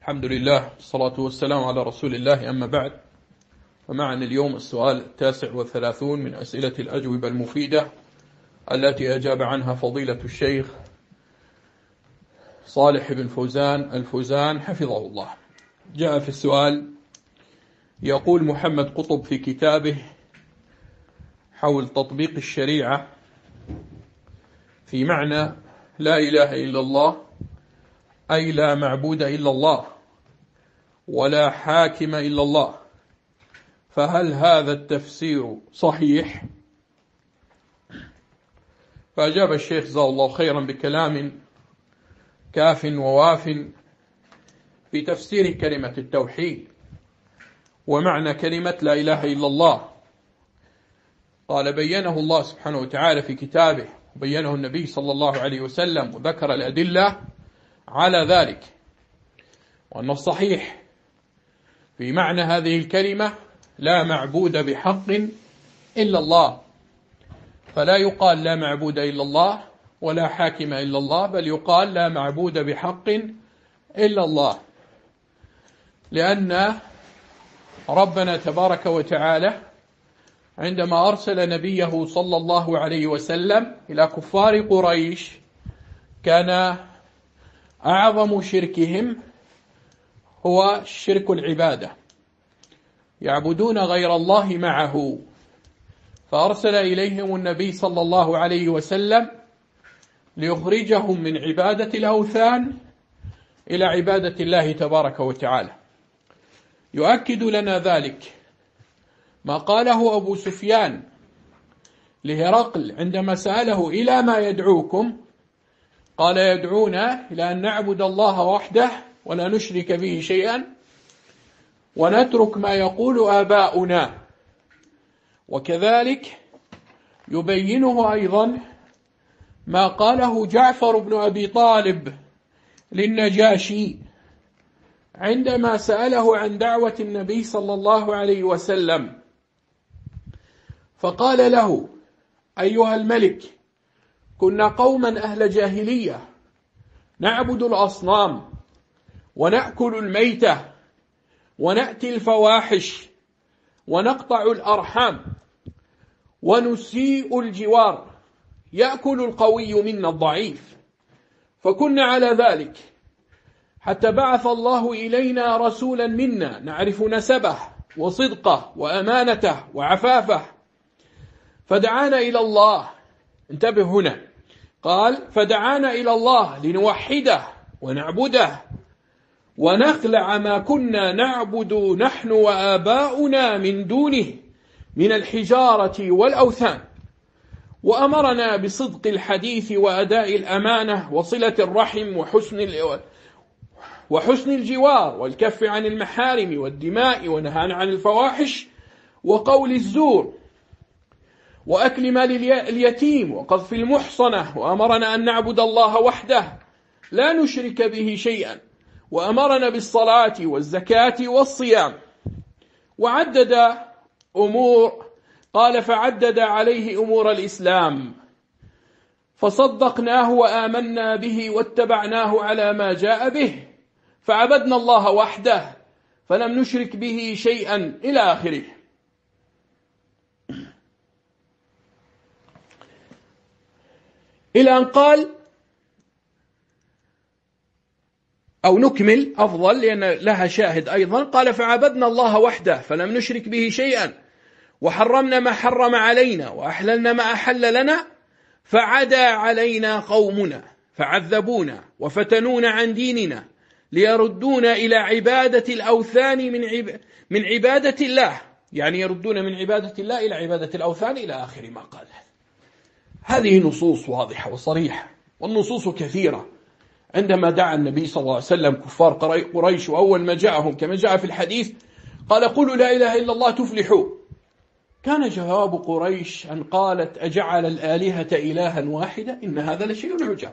الحمد لله والصلاة والسلام على رسول الله، أما بعد، فمعنا اليوم السؤال 39 من أسئلة الأجوبة المفيدة التي أجاب عنها فضيلة الشيخ صالح بن فوزان الفوزان حفظه الله. جاء في السؤال يقول محمد قطب في كتابه حول تطبيق الشريعة في معنى لا إله إلا الله، أي لا معبود إلا الله ولا حاكم إلا الله، فهل هذا التفسير صحيح؟ فأجاب الشيخ جزاه الله خيرا بكلام كاف وواف في تفسير كلمة التوحيد ومعنى كلمة لا إله إلا الله. قال بينه الله سبحانه وتعالى في كتابه، وبينه النبي صلى الله عليه وسلم، وذكر الأدلة على ذلك، وأن الصحيح في معنى هذه الكلمة لا معبود بحق إلا الله، فلا يقال لا معبود إلا الله ولا حاكم إلا الله، بل يقال لا معبود بحق إلا الله، لأن ربنا تبارك وتعالى عندما أرسل نبيه صلى الله عليه وسلم إلى كفار قريش كان أعظم شركهم هو شرك العبادة، يعبدون غير الله معه، فأرسل إليهم النبي صلى الله عليه وسلم ليخرجهم من عبادة الأوثان إلى عبادة الله تبارك وتعالى. يؤكد لنا ذلك ما قاله أبو سفيان لهرقل عندما سأله إلى ما يدعوكم؟ قال يدعونا إلى أن نعبد الله وحده ولا نشرك به شيئا ونترك ما يقول آباؤنا. وكذلك يبينه أيضا ما قاله جعفر بن أبي طالب للنجاشي عندما سأله عن دعوة النبي صلى الله عليه وسلم، فقال له: أيها الملك، كنا قوما أهل جاهلية نعبد الأصنام ونأكل الميتة ونأتي الفواحش ونقطع الأرحام ونسيء الجوار، يأكل القوي منا الضعيف، فكنا على ذلك حتى بعث الله إلينا رسولا منا نعرف نسبه وصدقه وأمانته وعفافه، فدعانا إلى الله. انتبه هنا، قال فدعانا إلى الله لنوحده ونعبده ونخلع ما كنا نعبد نحن وآباؤنا من دونه من الحجارة والأوثان، وأمرنا بصدق الحديث وأداء الأمانة وصلة الرحم وحسن الجوار والكف عن المحارم والدماء، ونهانا عن الفواحش وقول الزور وأكل مال اليتيم وقذف المحصنة، وأمرنا أن نعبد الله وحده لا نشرك به شيئا، وأمرنا بالصلاة والزكاة والصيام، وعدد أمور. قال فعدد عليه أمور الإسلام فصدقناه وآمنا به واتبعناه على ما جاء به، فعبدنا الله وحده فلم نشرك به شيئا إلى آخره. إلى أن قال، أو نكمل أفضل لأن لها شاهد أيضا، قال فعبدنا الله وحده فلم نشرك به شيئا وحرمنا ما حرم علينا وأحللنا ما أحل لنا، فعدا علينا قومنا فعذبونا وفتنونا عن ديننا ليردونا إلى عبادة الأوثان من عبادة الله، يعني يردون من عبادة الله إلى عبادة الأوثان إلى آخر ما قال. هذه نصوص واضحة وصريحة، والنصوص كثيرة. عندما دعا النبي صلى الله عليه وسلم كفار قريش، وأول ما جاءهم كما جاء في الحديث قال قولوا لا إله إلا الله تفلحوا، كان جواب قريش أن قالت أجعل الآلهة إلها واحدة إن هذا لشيء عجاب.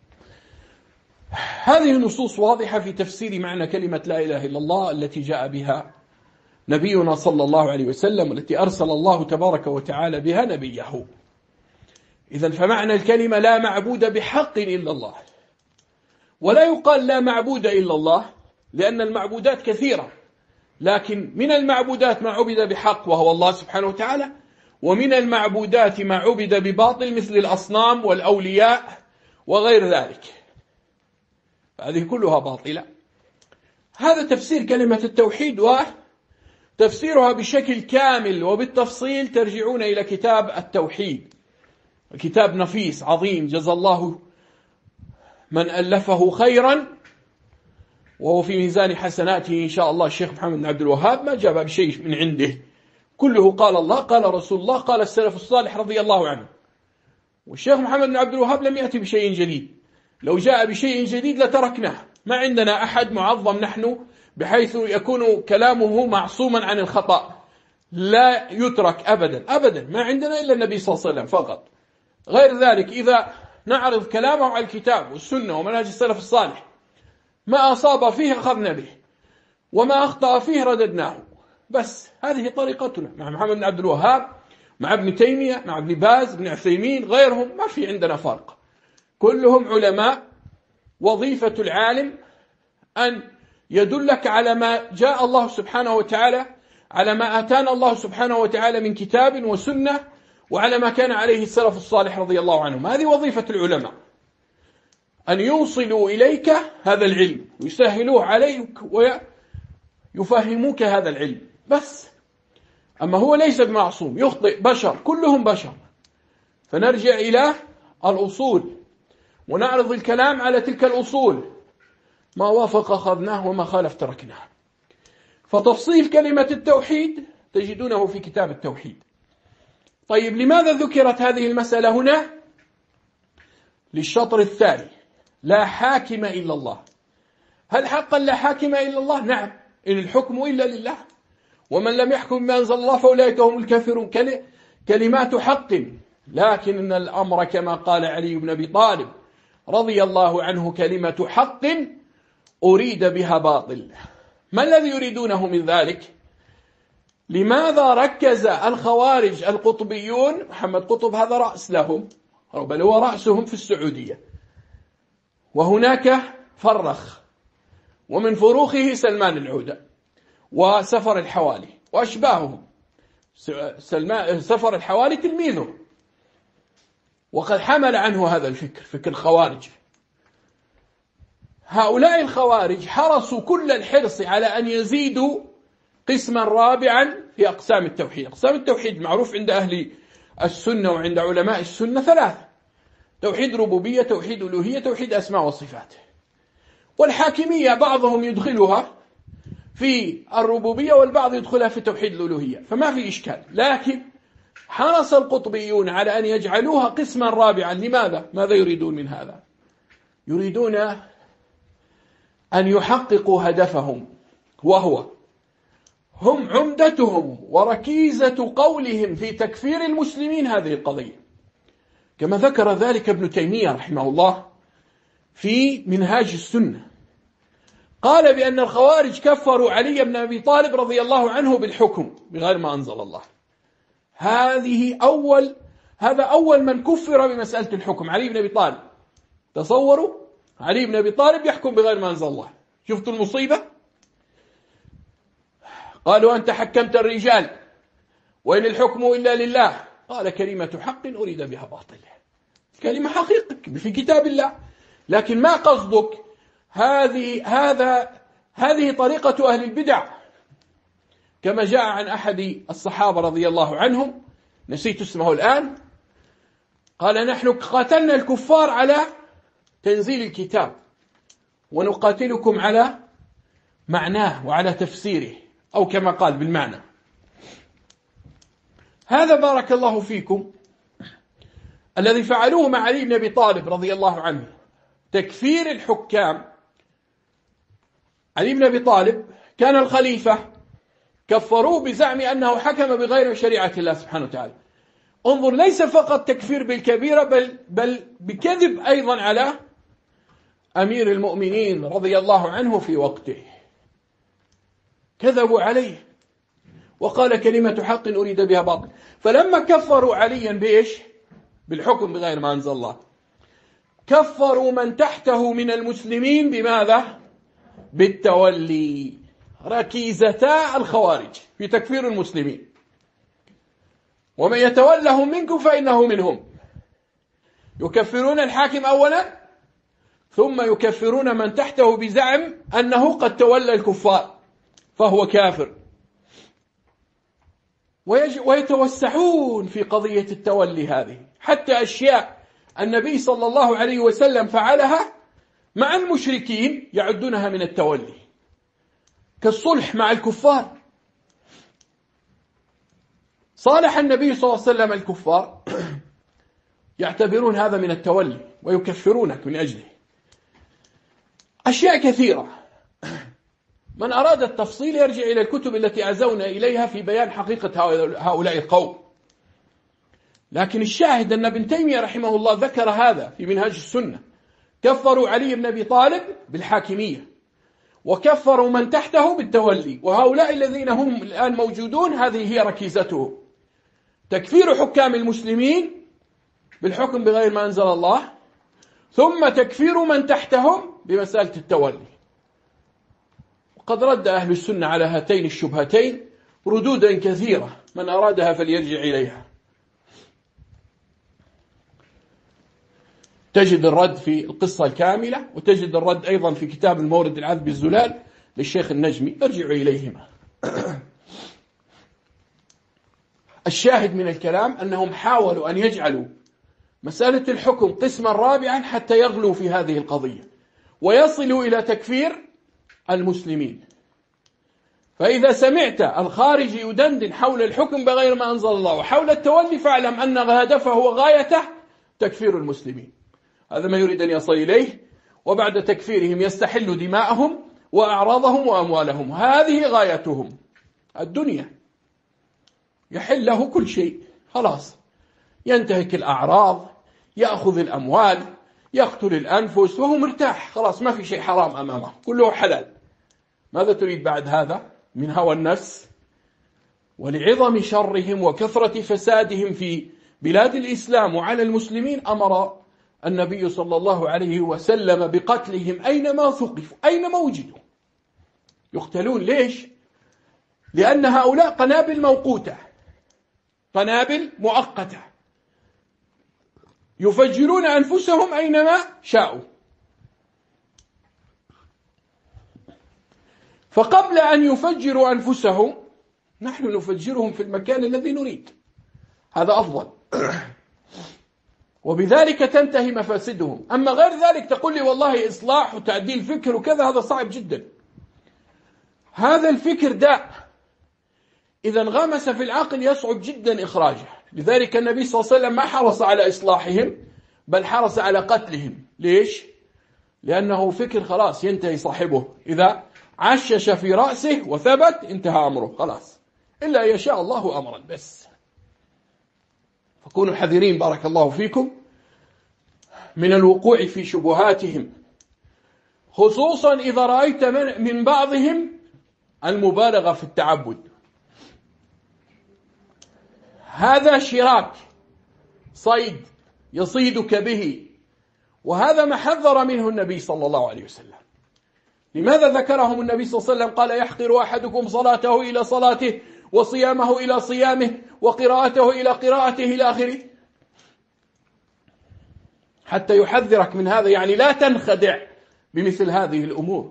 هذه النصوص واضحة في تفسير معنى كلمة لا إله إلا الله التي جاء بها نبينا صلى الله عليه وسلم، والتي أرسل الله تبارك وتعالى بها نبيه. إذن فمعنى الكلمة لا معبود بحق إلا الله، ولا يقال لا معبود إلا الله، لأن المعبودات كثيرة، لكن من المعبودات ما عبد بحق وهو الله سبحانه وتعالى، ومن المعبودات ما عبد بباطل مثل الأصنام والأولياء وغير ذلك، هذه كلها باطلة. هذا تفسير كلمة التوحيد، وتفسيرها بشكل كامل وبالتفصيل ترجعون إلى كتاب التوحيد، كتاب نفيس عظيم جزا الله من ألفه خيرا، وهو في ميزان حسناته إن شاء الله. الشيخ محمد بن عبد الوهاب ما جاب بشيء من عنده، كله قال الله قال رسول الله قال السلف الصالح رضي الله عنه. والشيخ محمد بن عبد الوهاب لم يأتي بشيء جديد، لو جاء بشيء جديد لتركناه. ما عندنا أحد معظم نحن بحيث يكون كلامه معصوما عن الخطأ، لا يترك أبدا أبدا. ما عندنا إلا النبي صلى الله عليه وسلم فقط. غير ذلك إذا نعرض كلامه على الكتاب والسنة ومنهج السلف الصالح، ما أصاب فيه أخذنا به، وما أخطأ فيه رددناه. بس هذه طريقتنا مع محمد بن عبد الوهاب، مع ابن تيمية، مع ابن باز، ابن عثيمين، غيرهم، ما في عندنا فرق، كلهم علماء. وظيفة العالم أن يدلك على ما جاء الله سبحانه وتعالى، على ما آتانا الله سبحانه وتعالى من كتاب وسنة، وعلى ما كان عليه السلف الصالح رضي الله عنهم. هذه وظيفة العلماء، أن يوصلوا إليك هذا العلم ويسهلوه عليك ويفهموك هذا العلم بس. أما هو ليس بمعصوم، يخطئ، بشر، كلهم بشر. فنرجع إلى الأصول ونعرض الكلام على تلك الأصول، ما وافق أخذناه وما خالف تركناه. فتفصيل كلمة التوحيد تجدونه في كتاب التوحيد. طيب، لماذا ذكرت هذه المسألة هنا؟ للشطر الثاني، لا حاكم إلا الله. هل حقا لا حاكم إلا الله؟ نعم، إن الحكم إلا لله، ومن لم يحكم بما أنزل الله فأولئك هم الكافرون. كلمات حق، لكن إن الأمر كما قال علي بن أبي طالب رضي الله عنه كلمة حق أريد بها باطل. ما الذي يريدونه من ذلك؟ لماذا ركز الخوارج القطبيون، محمد قطب هذا رأس لهم، بل هو رأسهم في السعودية، وهناك فرخ، ومن فروخه سلمان العودة وسفر الحوالي وأشباههم. سفر الحوالي تلميذه، وقد حمل عنه هذا الفكر، فكر الخوارج. هؤلاء الخوارج حرصوا كل الحرص على أن يزيدوا قسما رابعا في أقسام التوحيد. أقسام التوحيد معروف عند أهل السنة وعند علماء السنة ثلاثة: توحيد ربوبية، توحيد ألوهية، توحيد أسماء وصفات. والحاكمية بعضهم يدخلها في الربوبية والبعض يدخلها في توحيد الألوهية، فما في إشكال. لكن حرص القطبيون على أن يجعلوها قسما رابعا. لماذا؟ ماذا يريدون من هذا؟ يريدون أن يحققوا هدفهم، وهو هم عمدتهم وركيزة قولهم في تكفير المسلمين هذه القضية، كما ذكر ذلك ابن تيمية رحمه الله في منهاج السنة. قال بأن الخوارج كفروا علي بن أبي طالب رضي الله عنه بالحكم بغير ما أنزل الله. هذا أول من كفر بمسألة الحكم، علي بن أبي طالب. تصوروا علي بن أبي طالب يحكم بغير ما أنزل الله. شفتوا المصيبة؟ قالوا أنت حكمت الرجال وإن الحكم إلا لله. قال كلمة حق أريد بها باطل. كلمة حقيقة في كتاب الله، لكن ما قصدك؟ هذه طريقة أهل البدع، كما جاء عن أحد الصحابة رضي الله عنهم، نسيت اسمه الآن، قال نحن قاتلنا الكفار على تنزيل الكتاب ونقاتلكم على معناه وعلى تفسيره، أو كما قال بالمعنى. هذا بارك الله فيكم الذي فعلوه مع علي بن أبي طالب رضي الله عنه، تكفير الحكام. علي بن أبي طالب كان الخليفة، كفروه بزعم أنه حكم بغير شريعة الله سبحانه وتعالى. انظر، ليس فقط تكفير بالكبيرة، بل بكذب أيضا على أمير المؤمنين رضي الله عنه في وقته. كذبوا عليه وقال كلمة حق أريد بها باطل. فلما كفروا عليا بإيش؟ بالحكم بغير ما أنزل الله، كفروا من تحته من المسلمين بماذا؟ بالتولي، ركيزتا الخوارج في تكفير المسلمين. ومن يتولهم منكم فإنه منهم. يكفرون الحاكم أولا، ثم يكفرون من تحته بزعم أنه قد تولى الكفار فهو كافر. ويتوسعون في قضية التولي هذه، حتى أشياء النبي صلى الله عليه وسلم فعلها مع المشركين يعدونها من التولي، كالصلح مع الكفار. صالح النبي صلى الله عليه وسلم الكفار يعتبرون هذا من التولي ويكفرونك من أجله. أشياء كثيرة، من أراد التفصيل يرجع إلى الكتب التي عزونا إليها في بيان حقيقة هؤلاء القوم. لكن الشاهد أن ابن تيمية رحمه الله ذكر هذا في منهاج السنة. كفروا علي بن أبي طالب بالحاكمية، وكفروا من تحته بالتولي، وهؤلاء الذين هم الآن موجودون هذه هي ركيزتهم: تكفير حكام المسلمين بالحكم بغير ما أنزل الله، ثم تكفير من تحتهم بمسألة التولي. وقد رد أهل السنة على هاتين الشبهتين ردودا كثيرة، من أرادها فليرجع إليها. تجد الرد في القصة الكاملة، وتجد الرد أيضا في كتاب المورد العذب الزلال للشيخ النجمي، ارجعوا إليهما. الشاهد من الكلام أنهم حاولوا أن يجعلوا مسألة الحكم قسما رابعا حتى يغلوا في هذه القضية ويصلوا إلى تكفير المسلمين. فإذا سمعت الخارج يدندن حول الحكم بغير ما أنزل الله وحول التولي، فاعلم أن هدفه وغايته تكفير المسلمين. هذا ما يريد أن يصل إليه، وبعد تكفيرهم يستحل دماءهم وأعراضهم وأموالهم. هذه غايتهم الدنيا، يحل له كل شيء، خلاص ينتهك الأعراض، يأخذ الأموال، يقتل الأنفس، وهو مرتاح، خلاص ما في شيء حرام أمامه، كله حلال. ماذا تريد بعد هذا من هوى النفس؟ ولعظم شرهم وكثرة فسادهم في بلاد الإسلام وعلى المسلمين أمر النبي صلى الله عليه وسلم بقتلهم أينما ثقفوا، أينما وجدوا يقتلون. ليش؟ لأن هؤلاء قنابل موقوتة، قنابل مؤقتة، يفجرون أنفسهم أينما شاءوا. فقبل أن يفجروا أنفسهم نحن نفجرهم في المكان الذي نريد، هذا أفضل، وبذلك تنتهي مفاسدهم. أما غير ذلك تقول لي والله إصلاح وتعديل فكر وكذا، هذا صعب جدا. هذا الفكر داء إذا انغمس في العقل يصعب جدا إخراجه. لذلك النبي صلى الله عليه وسلم ما حرص على إصلاحهم، بل حرص على قتلهم. ليش؟ لأنه فكر خلاص ينتهي صاحبه، إذا عشش في رأسه وثبت انتهى أمره خلاص، إلا يشاء الله أمرا بس. فكونوا حذرين بارك الله فيكم من الوقوع في شبهاتهم، خصوصا إذا رأيت من بعضهم المبالغة في التعبد. هذا شراك، صيد يصيدك به، وهذا ما حذر منه النبي صلى الله عليه وسلم. لماذا ذكرهم النبي صلى الله عليه وسلم؟ قال: يحقر أحدكم صلاته إلى صلاته، وصيامه إلى صيامه، وقراءته إلى قراءته، إلى آخره، حتى يحذرك من هذا. يعني لا تنخدع بمثل هذه الأمور.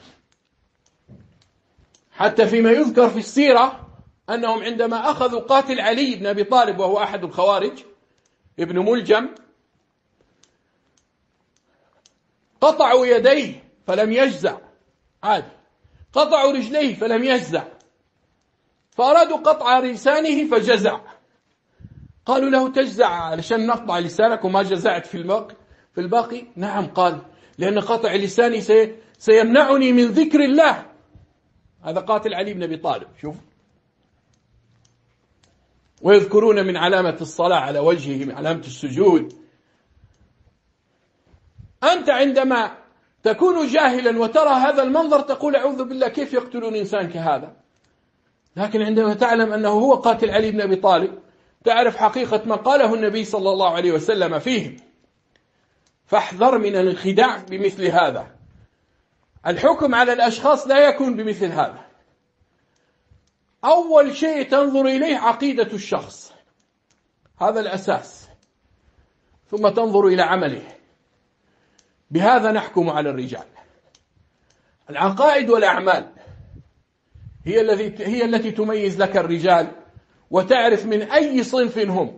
حتى فيما يذكر في السيرة أنهم عندما أخذوا قاتل علي بن أبي طالب وهو أحد الخوارج ابن ملجم، قطعوا يديه فلم يجزع، عادي، قطعوا رجليه فلم يجزع، فأرادوا قطع لسانه فجزع. قالوا له: تجزع علشان نقطع لسانك وما جزعت في الباقي؟ نعم. قال: لأن قطع لساني سيمنعني من ذكر الله. هذا قاتل علي بن أبي طالب. شوف، ويذكرون من علامة الصلاة على وجهه، من علامة السجود. أنت عندما تكون جاهلا وترى هذا المنظر تقول: أعوذ بالله، كيف يقتلون إنسان كهذا؟ لكن عندما تعلم أنه هو قاتل علي بن أبي طالب، تعرف حقيقة ما قاله النبي صلى الله عليه وسلم فيه. فاحذر من الانخداع بمثل هذا. الحكم على الأشخاص لا يكون بمثل هذا. أول شيء تنظر إليه عقيدة الشخص، هذا الأساس، ثم تنظر إلى عمله. بهذا نحكم على الرجال. العقائد والأعمال هي التي تميز لك الرجال وتعرف من أي صنف هم.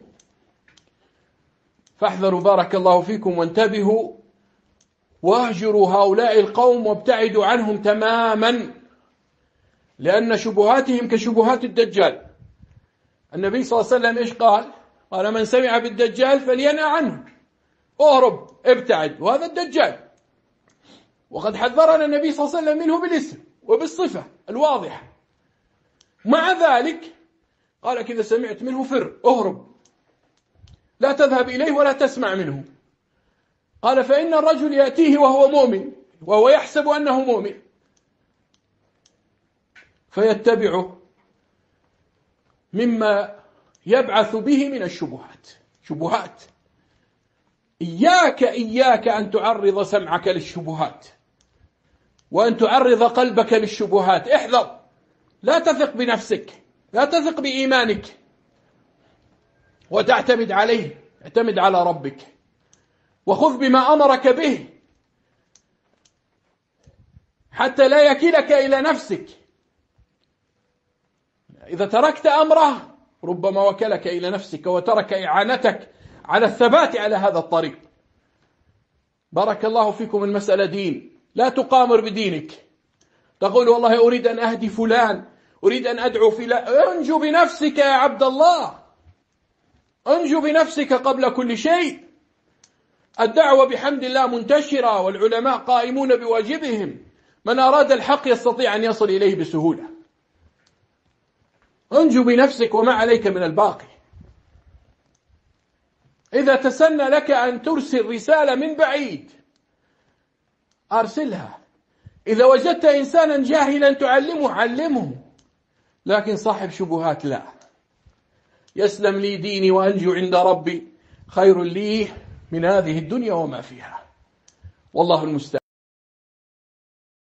فاحذروا بارك الله فيكم وانتبهوا، واهجروا هؤلاء القوم وابتعدوا عنهم تماما، لأن شبهاتهم كشبهات الدجال. النبي صلى الله عليه وسلم إيش قال؟ قال: من سمع بالدجال فلينأ عنه، اهرب، ابتعد، وهذا الدجال. وقد حذرنا النبي صلى الله عليه وسلم منه بالاسم وبالصفة الواضحة. مع ذلك قال: إذا سمعت منه فر، اهرب، لا تذهب إليه ولا تسمع منه. قال: فإن الرجل يأتيه وهو مؤمن، وهو يحسب أنه مؤمن، فيتبعه مما يبعث به من الشبهات. شبهات. إياك أن تعرض سمعك للشبهات، وأن تعرض قلبك للشبهات. احذر، لا تثق بنفسك، لا تثق بإيمانك وتعتمد عليه. اعتمد على ربك وخذ بما أمرك به حتى لا يكلك إلى نفسك. إذا تركت أمره ربما وكلك إلى نفسك وترك إعانتك على الثبات على هذا الطريق. بارك الله فيكم. المسألة دين، لا تقامر بدينك. تقول: والله أريد أن أهدي فلان، أريد أن أدعو فلان. انجو بنفسك يا عبد الله، انجو بنفسك قبل كل شيء. الدعوة بحمد الله منتشرة، والعلماء قائمون بواجبهم. من أراد الحق يستطيع أن يصل إليه بسهولة. انجو بنفسك وما عليك من الباقي. إذا تسنى لك أن ترسل رسالة من بعيد أرسلها. إذا وجدت إنسانا جاهلا تعلمه علمه، لكن صاحب شبهات لا. يسلم لي ديني وأنجو عند ربي خير لي من هذه الدنيا وما فيها، والله المستعان.